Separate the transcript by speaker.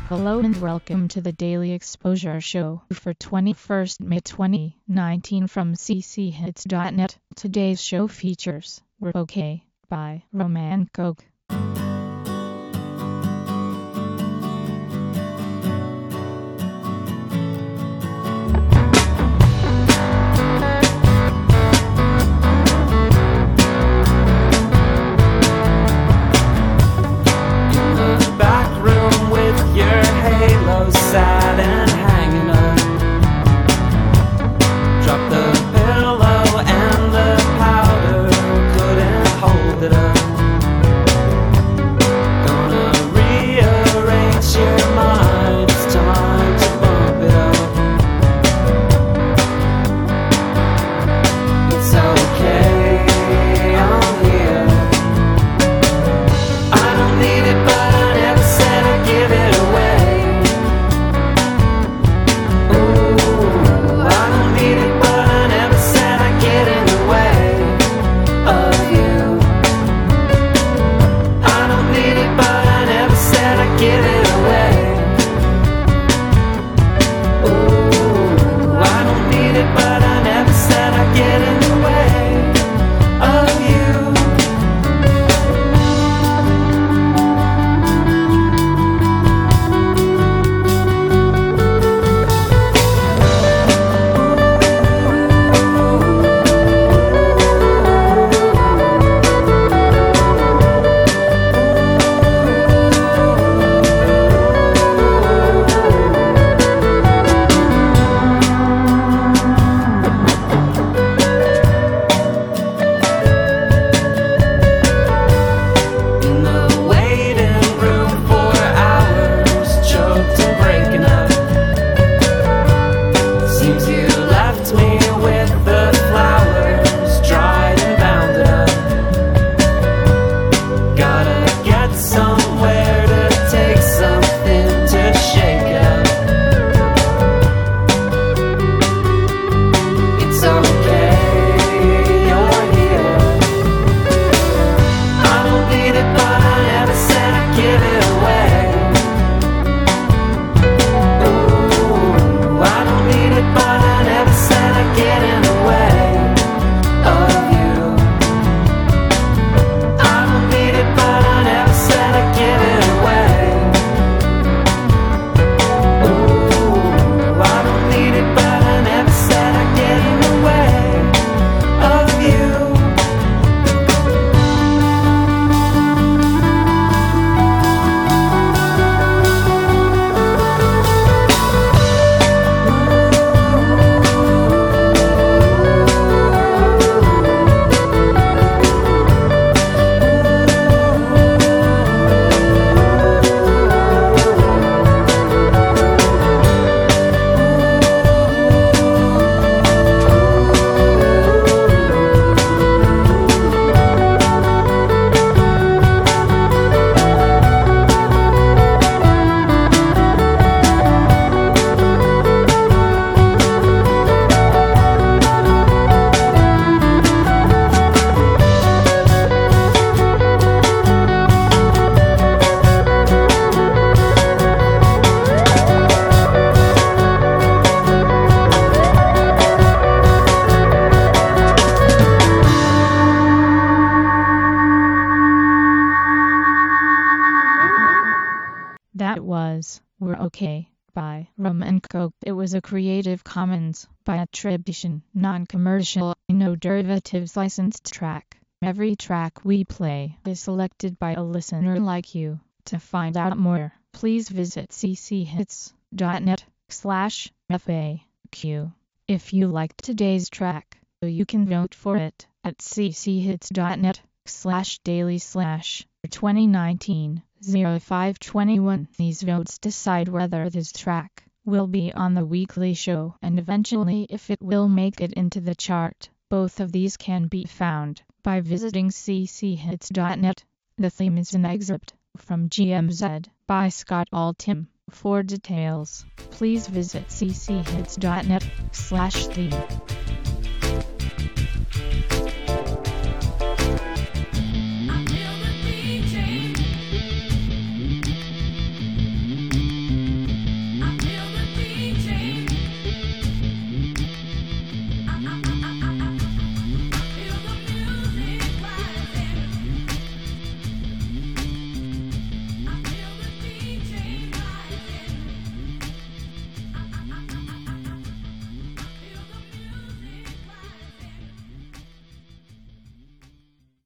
Speaker 1: Hello and welcome to the Daily Exposure Show for 21st May 2019 from cchits.net. Today's show features We're Okay by Roman Coke.
Speaker 2: Sad and hanging up. Drop the pillow and the powder, couldn't hold it up. Gonna rearrange your mind, it's time to bump it up. It's okay, I'm here. I don't need it, but I never said I'd give it away. Give it away. Ooh, I don't need it, but I never said I'd get in the way of you.
Speaker 1: That was We're Okay by Roman Coke. It was a Creative Commons by attribution, non-commercial, no derivatives licensed track. Every track we play is selected by a listener like you. To find out more, please visit cchits.net/FAQ. If you liked today's track, you can vote for it at cchits.net/daily/2019. 0521. These votes decide whether this track will be on the weekly show and eventually if it will make it into the chart. Both of these can be found by visiting cchits.net. The theme is an excerpt from GMZ by Scott Altham. For details, please visit cchits.net/theme.